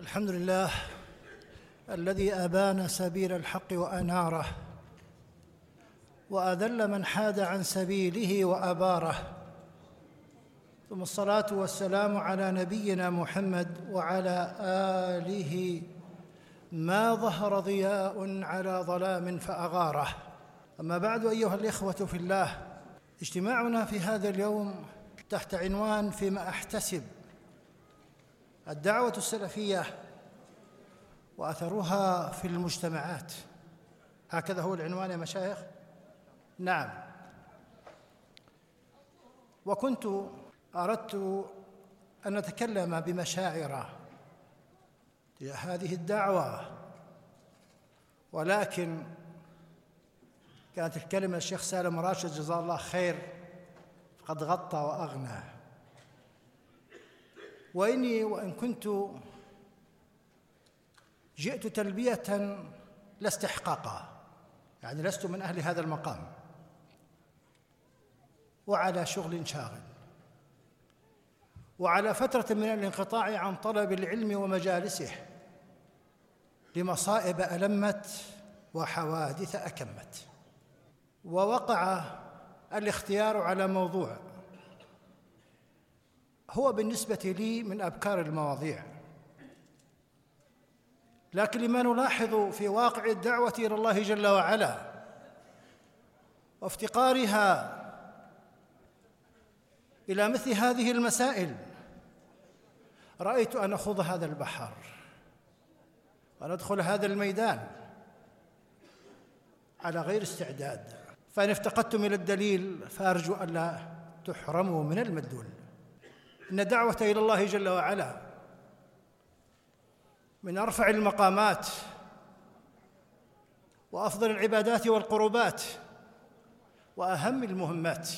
الحمد لله الذي أبان سبيل الحق وأناره وأذل من حاد عن سبيله وأباره، ثم الصلاة والسلام على نبينا محمد وعلى آله ما ظهر ضياء على ظلام فأغاره. أما بعد، أيها الإخوة في الله، اجتماعنا في هذا اليوم تحت عنوان فيما أحتسب: الدعوة السلفية وأثرها في المجتمعات. هكذا هو العنوان يا مشايخ؟ نعم. وكنت أردت أن نتكلم بمشاعر هذه الدعوة، ولكن كانت الكلمة الشيخ سالم راشد جزاه الله خير قد غطى وأغنى. وإن كنت جئت تلبية لا استحقاقا، يعني لست من أهل هذا المقام، وعلى شغل شاغل، وعلى فترة من الانقطاع عن طلب العلم ومجالسه، لمصائب ألمت وحوادث أكمت. ووقع الاختيار على موضوع هو بالنسبة لي من أبكار المواضيع، لكن لما نلاحظ في واقع الدعوة إلى الله جل وعلا وافتقارها إلى مثل هذه المسائل، رأيت أن أخوض هذا البحر وندخل هذا الميدان على غير استعداد. فإن افتقدتم إلى الدليل فأرجو ألا تحرموا من المدلول. إن الدعوة إلى الله جل وعلا من أرفع المقامات وأفضل العبادات والقربات وأهم المهمات،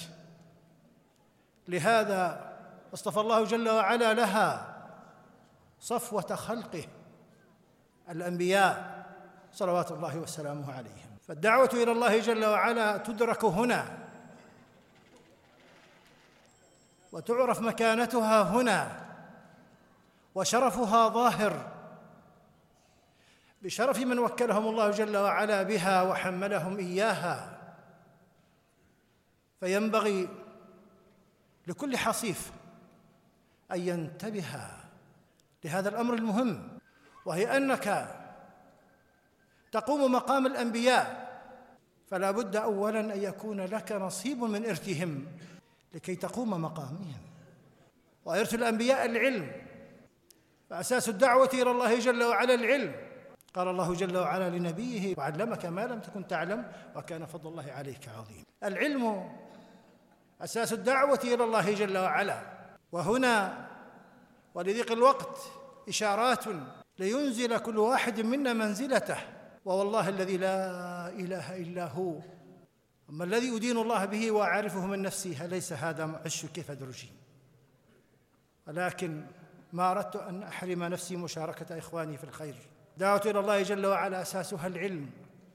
لهذا اصطفى الله جل وعلا لها صفوة خلقه الأنبياء صلوات الله وسلامه عليهم. فالدعوة إلى الله جل وعلا تدرك هنا وتعرف مكانتها هنا، وشرفها ظاهر بشرف من وكلهم الله جل وعلا بها وحملهم إياها. فينبغي لكل حصيف أن ينتبه لهذا الأمر المهم، وهي أنك تقوم مقام الأنبياء، فلا بد أولاً أن يكون لك نصيب من إرثهم لكي تقوم مقامهم. وإرث الأنبياء العلم، فأساس الدعوة إلى الله جل وعلا العلم. قال الله جل وعلا لنبيه: وعلمك ما لم تكن تعلم وكان فضل الله عليك عظيم. العلم أساس الدعوة إلى الله جل وعلا. وهنا ولضيق الوقت إشارات لينزل كل واحد منا منزلته، ووالله الذي لا إله إلا هو. أما الذي أدين الله به وأعرفه من نفسي ليس هذا عش كيف درجي، ولكن ما أردت أن أحرم نفسي مشاركة إخواني في الخير. دعوة إلى الله جل وعلا أساسها العلم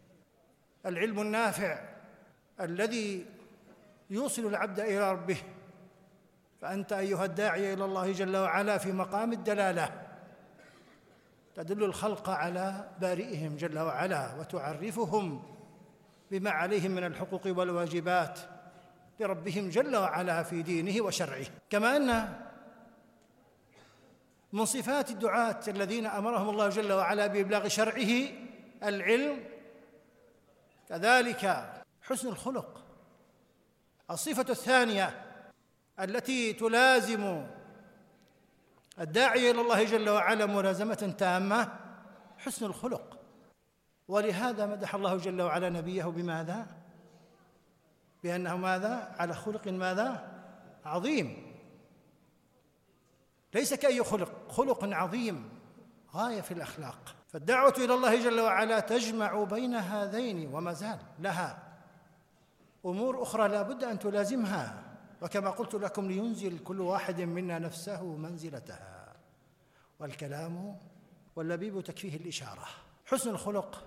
النافع الذي يوصل العبد إلى ربه. فأنت أيها الداعي إلى الله جل وعلا في مقام الدلالة، تدل الخلق على بارئهم جل وعلا وتعرفهم بما عليهم من الحقوق والواجبات لربهم جل وعلا في دينه وشرعه. كما أن من صفات الدعاة الذين أمرهم الله جل وعلا بإبلاغ شرعه العلم، كذلك حسن الخلق. الصفة الثانية التي تلازم الداعي إلى الله جل وعلا ملازمة تامة حسن الخلق. ولهذا مدح الله جل وعلا نبيه بماذا؟ بأنه ماذا؟ على خلق ماذا؟ عظيم. ليس كأي خلق عظيم غاية في الأخلاق. فالدعوة إلى الله جل وعلا تجمع بين هذين، وما زال لها أمور أخرى لا بد أن تلازمها. وكما قلت لكم، لينزل كل واحد منا نفسه منزلتها، والكلام واللبيب تكفيه الإشارة. حسن الخلق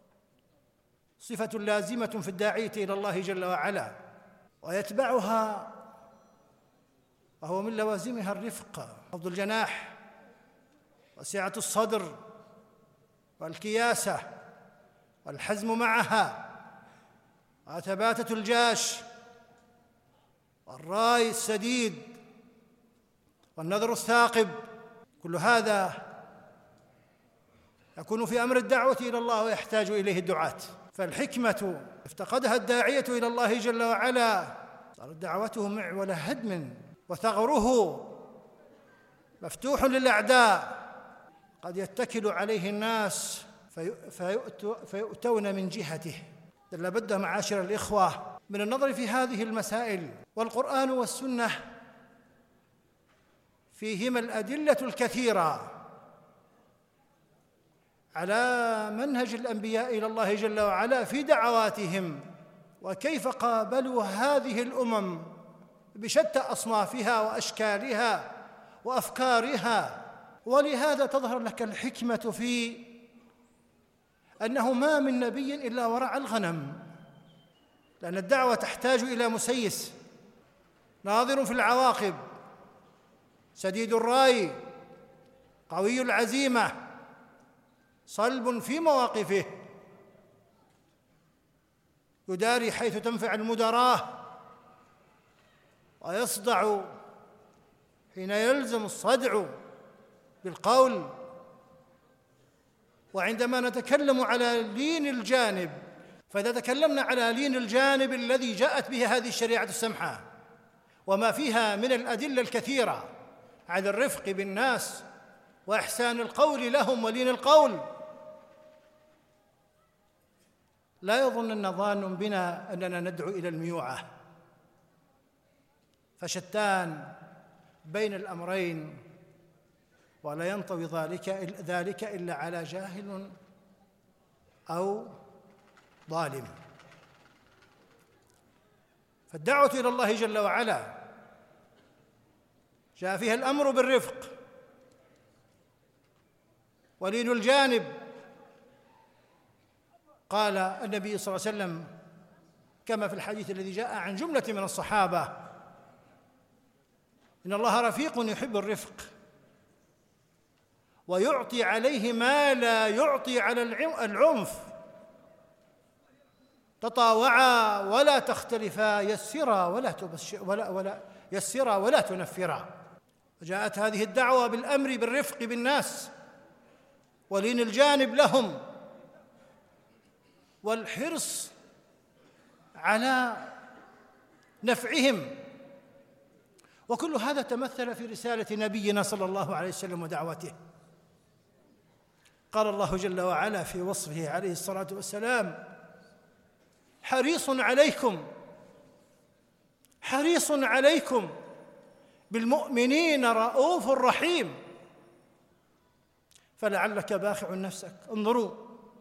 صفة لازمة في الداعية إلى الله جل وعلا، ويتبعها وهو من لوازمها الرفق، خفض الجناح وسعة الصدر والكياسة والحزم معها وثباتة الجاش والرأي السديد والنظر الثاقب، كل هذا يكون في أمر الدعوة إلى الله ويحتاج إليه الدعاة. فالحكمة افتقدها الداعية إلى الله جل وعلا صارت دعوته معول هدم، وثغره مفتوح للأعداء، قد يتكل عليه الناس فيؤتون من جهته. لابد معاشر الإخوة من النظر في هذه المسائل، والقرآن والسنة فيهما الأدلة الكثيرة على منهج الأنبياء إلى الله جل وعلا في دعواتهم، وكيف قابلوا هذه الأمم بشتى أصنافها وأشكالها وأفكارها. ولهذا تظهر لك الحكمة في أنه ما من نبي إلا ورعى الغنم، لأن الدعوة تحتاج إلى مسيس ناظر في العواقب، سديد الرأي، قوي العزيمة، صلب في مواقفه، يداري حيث تنفع المدراة، ويصدع حين يلزم الصدع بالقول. وعندما نتكلم على لين الجانب، فإذا تكلمنا على لين الجانب الذي جاءت به هذه الشريعة السمحة وما فيها من الأدلة الكثيرة على الرفق بالناس وإحسان القول لهم ولين القول، لا يظنن ظان بنا أننا ندعو إلى الميوعة، فشتان بين الأمرين، ولا ينطوي ذلك إلا على جاهل أو ظالم. فالدعوة إلى الله جل وعلا جاء فيها الأمر بالرفق ولين الجانب. قال النبي صلى الله عليه وسلم كما في الحديث الذي جاء عن جملة من الصحابة: إن الله رفيق يحب الرفق، ويعطي عليه ما لا يعطي على العنف، تطاوعا ولا تختلفا، يسرا ولا تنفرا. وجاءت هذه الدعوة بالأمر بالرفق بالناس ولين الجانب لهم، والحرص على نفعهم، وكل هذا تمثل في رسالة نبينا صلى الله عليه وسلم ودعوته. قال الله جل وعلا في وصفه عليه الصلاة والسلام: حريص عليكم بالمؤمنين رؤوف رحيم، فلعلك باخع نفسك. انظروا،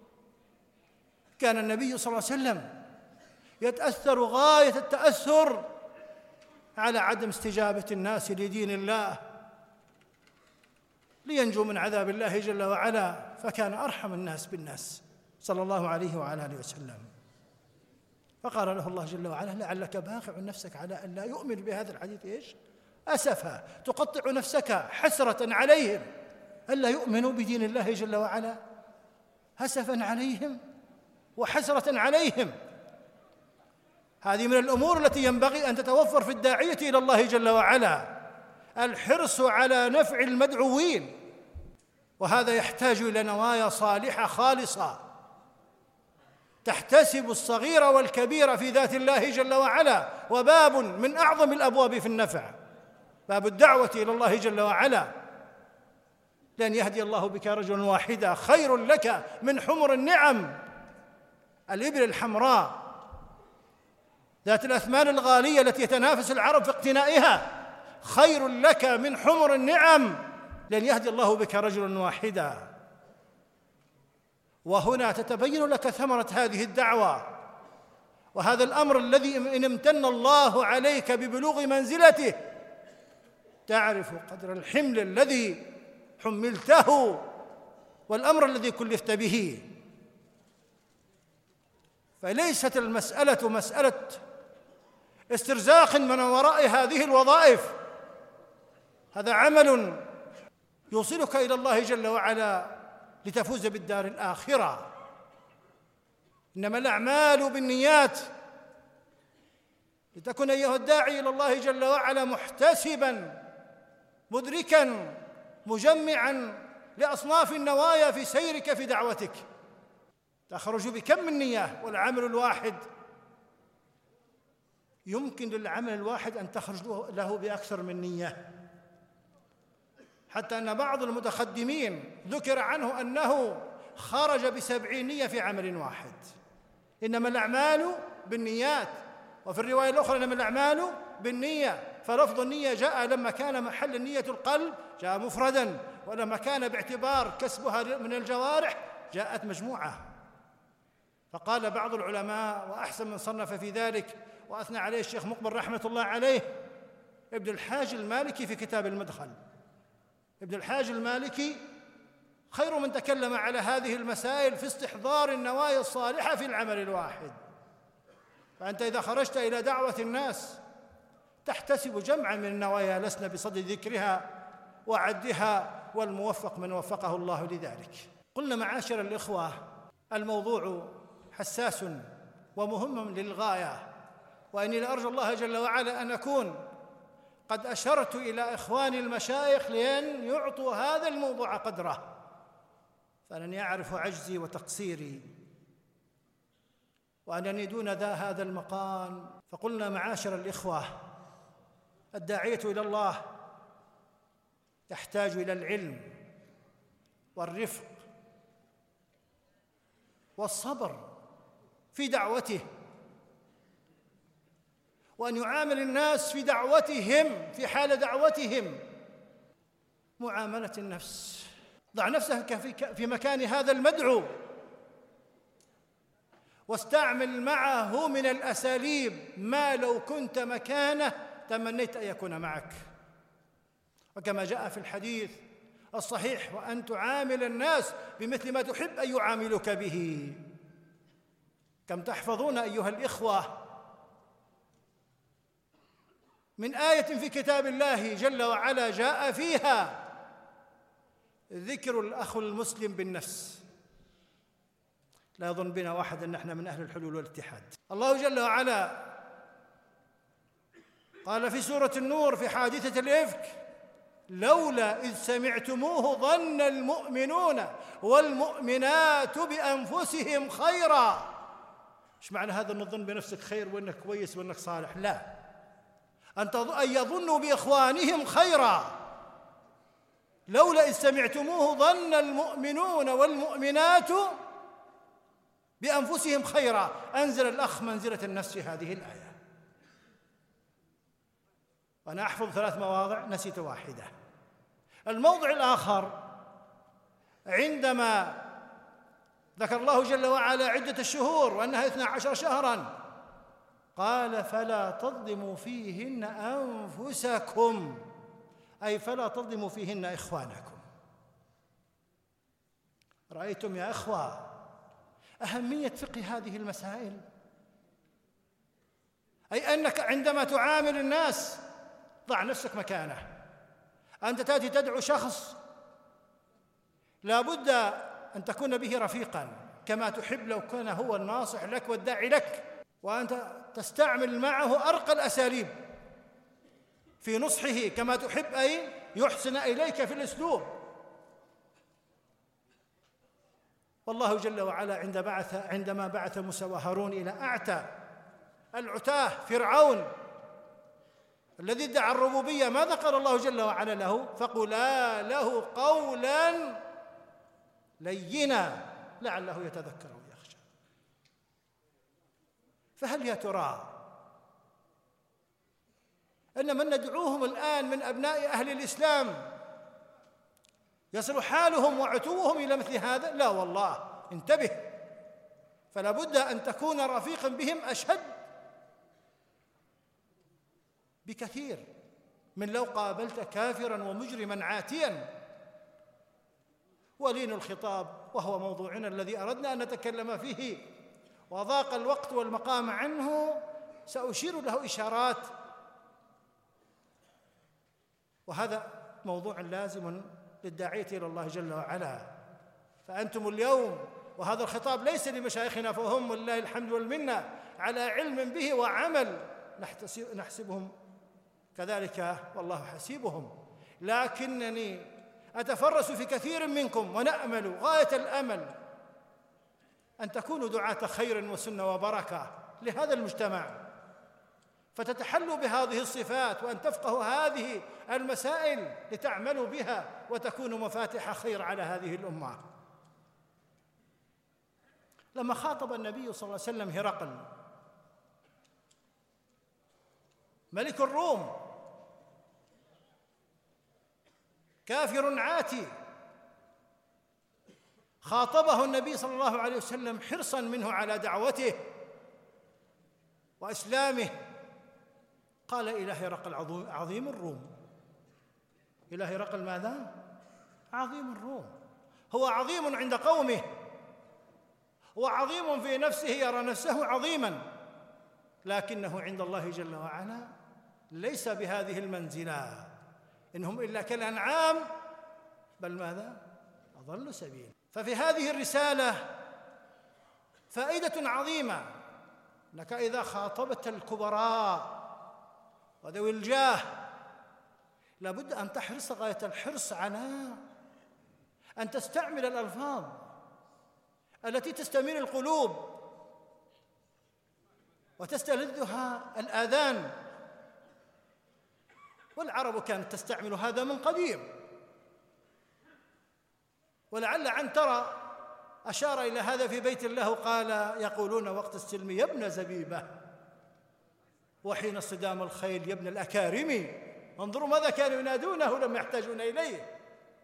كان النبي صلى الله عليه وسلم يتأثر غاية التأثر على عدم استجابة الناس لدين الله لينجوا من عذاب الله جل وعلا، فكان أرحم الناس بالناس صلى الله عليه وعلى آله وسلم. فقال له الله جل وعلا: لعلك باخع نفسك على أن لا يؤمن بهذا الحديث أسفا، تقطع نفسك حسرة عليهم ألا يؤمنوا بدين الله جل وعلا، أسفا عليهم وحسرة عليهم. هذه من الأمور التي ينبغي أن تتوفر في الداعية إلى الله جل وعلا، الحرص على نفع المدعوين، وهذا يحتاج إلى نوايا صالحة خالصة تحتسب الصغير والكبير في ذات الله جل وعلا. وباب من أعظم الأبواب في النفع باب الدعوة إلى الله جل وعلا، لأن يهدي الله بك رجلا واحدا خير لك من حمر النعم. الإبل الحمراء ذات الأثمان الغالية التي يتنافس العرب في اقتنائها خير لك من حمر النعم، لأن يهدي الله بك رجلا واحدا. وهنا تتبين لك ثمرة هذه الدعوة وهذا الأمر الذي إن امتن الله عليك ببلوغ منزلته تعرف قدر الحمل الذي حملته والأمر الذي كلفت به. فليست المسألة مسألة استرزاق من وراء هذه الوظائف، هذا عمل يوصلك إلى الله جل وعلا لتفوز بالدار الآخرة. إنما الأعمال بالنيات، لتكن أيها الداعي إلى الله جل وعلا محتسباً مدركاً مجمعاً لأصناف النوايا في سيرك في دعوتك. تخرج بكم من نية، والعمل الواحد يمكن للعمل الواحد أن تخرج له بأكثر من نية، حتى أن بعض المتقدمين ذكر عنه أنه خرج ب70 نية في عمل واحد. إنما الأعمال بالنيات، وفي الرواية الأخرى إنما الأعمال بالنية، فلفظ النية جاء لما كان محل النية القلب جاء مفرداً، ولما كان باعتبار كسبها من الجوارح جاءت مجموعة. فقال بعض العلماء، وأحسن من صنف في ذلك وأثنى عليه الشيخ مقبل رحمة الله عليه، ابن الحاج المالكي في كتاب المدخل. ابن الحاج المالكي خير من تكلم على هذه المسائل في استحضار النوايا الصالحة في العمل الواحد. فأنت إذا خرجت إلى دعوة الناس تحتسب جمعا من النوايا لسنا بصدد ذكرها وعدها، والموفق من وفقه الله لذلك. قلنا معاشر الإخوة، الموضوع حساس ومهم للغاية، وإني لأرجو الله جل وعلا أن أكون قد أشرت إلى إخواني المشايخ لأن يعطوا هذا الموضوع قدره، فأنني أعرف عجزي وتقصيري وأنني دون هذا المقام. فقلنا معاشر الإخوة، الداعية إلى الله يحتاج إلى العلم والرفق والصبر في دعوته، وأن يعامل الناس في دعوتهم في حال دعوتهم معاملة النفس. ضع نفسك في مكان هذا المدعو، واستعمل معه من الأساليب ما لو كنت مكانه تمنيت أن يكون معك. وكما جاء في الحديث الصحيح، وأن تعامل الناس بمثل ما تحب أن يعاملك به. كم تحفظون أيها الإخوة من آية في كتاب الله جل وعلا جاء فيها ذكر الأخ المسلم بالنفس. لا يظن بنا واحد أن نحن من أهل الحلول والاتحاد. الله جل وعلا قال في سورة النور في حادثة الإفك: لولا إذ سمعتموه ظن المؤمنون والمؤمنات بأنفسهم خيرا. إيش معنى هذا؟ أن الظن بنفسك خير وأنك كويس وأنك صالح؟ لا، أن يظنوا بإخوانهم خيرا. لولا إذ سمعتموه ظن المؤمنون والمؤمنات بأنفسهم خيرا. أنزل الأخ منزلة النفس في هذه الآية. وأنا أحفظ 3 مواضع نسيت واحدة. الموضع الآخر عندما ذكر الله جل وعلا عدة الشهور وأنها 12 شهراً، قال: فلا تظلموا فيهن أنفسكم، أي فلا تظلموا فيهن إخوانكم. رأيتم يا إخوة أهمية فقه هذه المسائل؟ أي أنك عندما تعامل الناس ضع نفسك مكانه. أنت تأتي تدعو شخص، لا بد أن تكون به رفيقاً كما تحب لو كان هو الناصح لك والداعي لك، وأنت تستعمل معه أرقى الأساليب في نصحه كما تحب أن يحسن إليك في الأسلوب. والله جل وعلا عندما بعث موسى وهارون إلى أعتى العتاه فرعون الذي ادعى الربوبية، ماذا قال الله جل وعلا له؟ فقولا له قولا لينا لعله يتذكر أو يخشى. فهل يا ترى أن من ندعوهم الآن من أبناء أهل الإسلام يصل حالهم وعتوهم إلى مثل هذا؟ لا والله، انتبه. فلا بد أن تكون رفيقا بهم أشد بكثير من لو قابلت كافرا ومجرما عاتيا. ولين الخطاب، وهو موضوعنا الذي أردنا أن نتكلم فيه وضاق الوقت والمقام عنه، سأشير له إشارات، وهذا موضوع لازم للداعية إلى الله جل وعلا. فأنتم اليوم، وهذا الخطاب ليس لمشايخنا فهم ولله الحمد والمنة على علم به وعمل، نحسبهم كذلك والله حسيبهم، لكنني أتفرس في كثير منكم ونأمل غاية الأمل أن تكونوا دعاة خير وسنة وبركة لهذا المجتمع، فتتحلوا بهذه الصفات، وأن تفقهوا هذه المسائل لتعملوا بها وتكونوا مفاتيح خير على هذه الأمة. لما خاطب النبي صلى الله عليه وسلم هرقل ملك الروم كافر عاتي، خاطبه النبي صلى الله عليه وسلم حرصا منه على دعوته وإسلامه. قال: إلى هرقل عظيم الروم. إلى هرقل ماذا؟ عظيم الروم. هو عظيم عند قومه، هو عظيم في نفسه، يرى نفسه عظيما، لكنه عند الله جل وعلا ليس بهذه المنزلة، إنهم إلا كالأنعام بل ماذا؟ أضل سبيلا. ففي هذه الرسالة فائدة عظيمة، أنك إذا خاطبت الكبراء وذوي الجاه لابد أن تحرص غاية الحرص على أن تستعمل الألفاظ التي تستميل القلوب وتستلذها الآذان. والعرب كانت تستعمل هذا من قديم، ولعل عنترة أشار إلى هذا في بيت الله، قال: يقولون وقت السلم يا ابن زبيبة، وحين صدام الخيل يا ابن الأكارم. انظروا ماذا كانوا ينادونه لما يحتاجون إليه.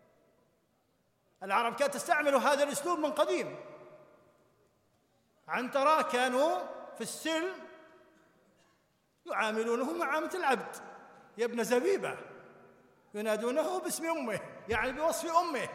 العرب كانت تستعمل هذا الأسلوب من قديم. عنترة كانوا في السلم يعاملونه معاملة العبد، يا ابن زبيبة، ينادونه باسم أمه، يعني بوصف أمه،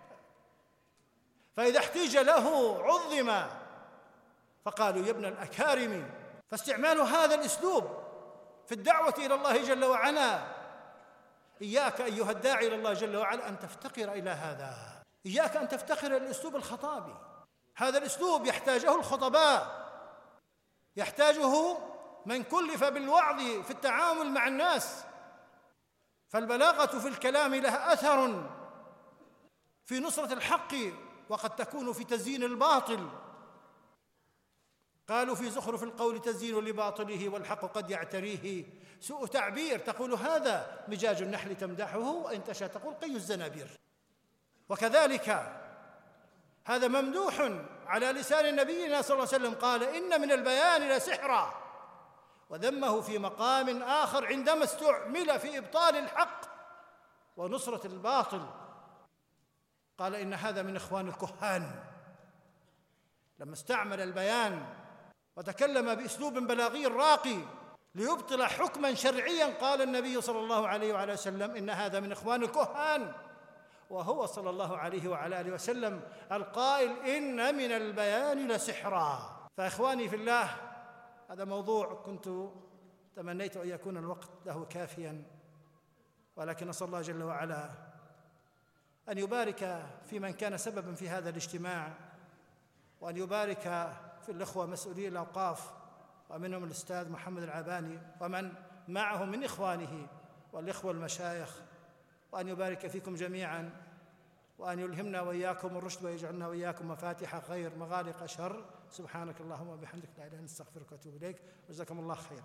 فإذا احتيج له عظم، فقالوا يا ابن الأكارم. فاستعمال هذا الأسلوب في الدعوة إلى الله جل وعلا، إياك أيها الداعي إلى الله جل وعلا أن تفتقر إلى هذا، إياك أن تفتقر إلى الأسلوب الخطابي. هذا الأسلوب يحتاجه الخطباء، يحتاجه من كلف بالوعظ في التعامل مع الناس، فالبلاغة في الكلام لها أثر في نصرة الحق، وقد تكون في تزيين الباطل. قالوا في زخرف القول تزيين لباطله والحق قد يعتريه سوء تعبير، تقول هذا مجاج النحل تمدحه، وإن تشاء تقول قي الزنابير. وكذلك هذا ممدوح على لسان نبينا صلى الله عليه وسلم، قال: إن من البيان لسحرا، وذمه في مقام آخر عندما استعمل في إبطال الحق ونصرة الباطل، قال: إن هذا من إخوان الكهان. لما استعمل البيان وتكلم بأسلوب بلاغي راقي ليبطل حكما شرعيا، قال النبي صلى الله عليه وعلى وسلم: إن هذا من إخوان الكهان، وهو صلى الله عليه وعلى آله وسلم القائل: إن من البيان لسحرا. فإخواني في الله، هذا موضوع كنت تمنيت أن يكون الوقت له كافيا، ولكن أسأل الله جل وعلا أن يبارك في من كان سببا في هذا الاجتماع، وأن يبارك في الإخوة مسؤولي الأوقاف، ومنهم الأستاذ محمد العباني ومن معه من إخوانه والإخوة المشايخ، وأن يبارك فيكم جميعا، وأن يلهمنا وإياكم الرشد، ويجعلنا وإياكم مفاتيح خير مغالق شر. سبحانك اللهم وبحمدك، لا إله إلا أنت، أستغفرك وأتوب إليك، وجزاكم الله خيرا.